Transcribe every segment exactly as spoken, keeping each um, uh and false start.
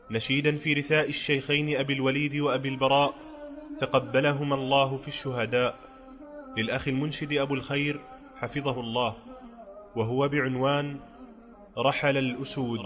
نشيدا في رثاء الشيخين أبي الوليد وأبي البراء تقبلهما الله في الشهداء، للأخ المنشد أبو الخير حفظه الله، وهو بعنوان رحل الأسود.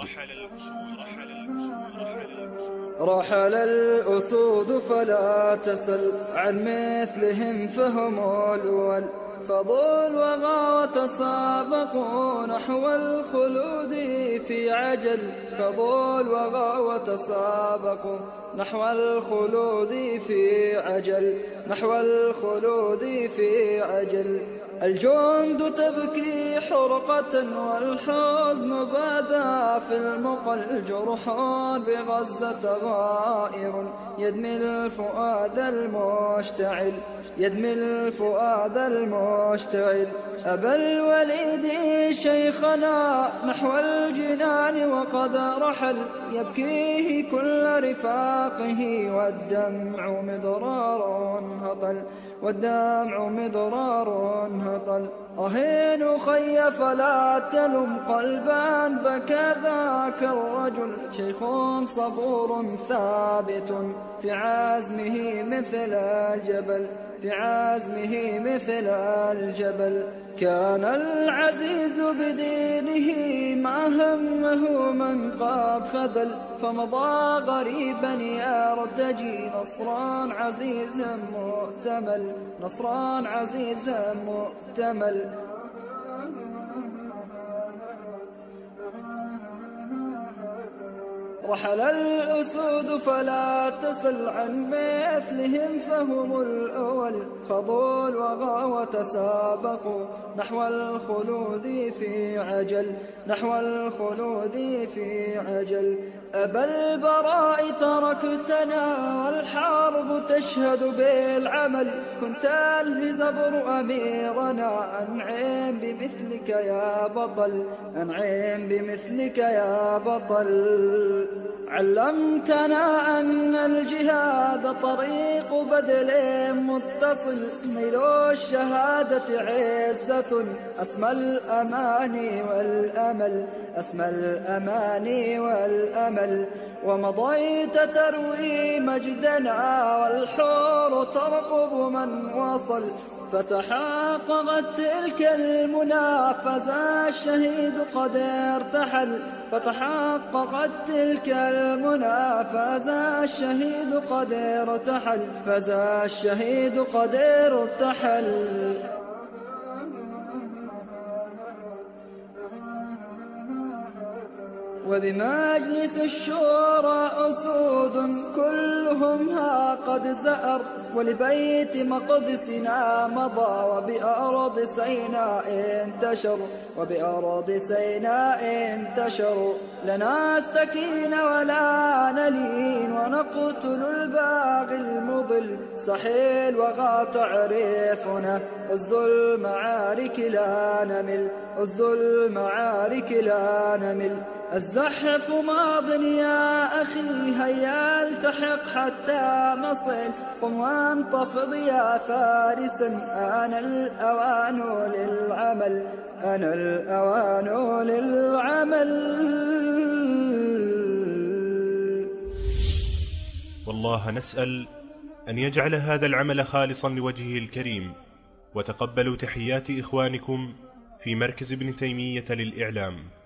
رحل الأسود فلا تسل عن مثلهم فهم الأول، فضوا الوغى وتسابقوا نحو الخلود في عجل، فضوا الوغى وتسابقوا نحو الخلود في عجل، نحو الخلود في عجل. الجند تبكي حرقة والحزن بدا في المقل، جرح بغزة غائر يدمي الفؤاد المشتعل، يدمي الفؤاد المشتعل. أبا الوليد شيخنا نحو الجنان وقد رحل، يبكيه كل رفاقه والدمع مضرار هطل، والدمع مضرار هطل. أهين خي فلا تلم قلبا بكى ذاك الرجل، شيخ صبور ثابت في عزمه مثل الجبل، في عزمه مثل الجبل. كان العزيز بدينه ما همه من قد خذل، فمضى غريبا يرتجي نصرا عزيزا مؤتمل، نصرا عزيزا مؤتمل. رحل الأسود فلا تسل عن مثلهم فهم الأول، خضوا الوغى وتسابقوا نحو الخلود في عجل، نحو الخلود في عجل. أبا البراء تركتنا والحرب تشهد بالعمل، كنت الهزبر أميرنا أنعم بمثلك يا بطل، أنعم بمثلك يا بطل. علمتنا أن الجهاد طريق بدل متصل، نيل الشهادة عزة أسمى الأماني والأمل، أسمى الأماني والأمل. ومضيت تروي مجدنا والحور ترقب من وصل، فتحققت تلك المنى فزا الشهيد قد ارتحل، فتحققت تلك المنى فزا الشهيد قد ارتحل، فزا الشهيد قد ارتحل. وبمجلس الشورى أسود كلهم ها قد زأر، ولبيت مقدسنا مضى وبأرض سيناء انتشر، وبأرض سيناء انتشر. لنا استكين ولا نلين ونقتل الباغي المضل، صحيل وغا تعرفنا أسد المعارك لا نمل، أسد المعارك لا نمل. الزحف ماض يا أخي هيا التحق حتى نصل، قم وانتفض يا فارسا آن الأوان للعمل، آن الأوان للعمل. والله نسأل أن يجعل هذا العمل خالصا لوجهه الكريم، وتقبلوا تحيات إخوانكم في مركز ابن تيمية للإعلام.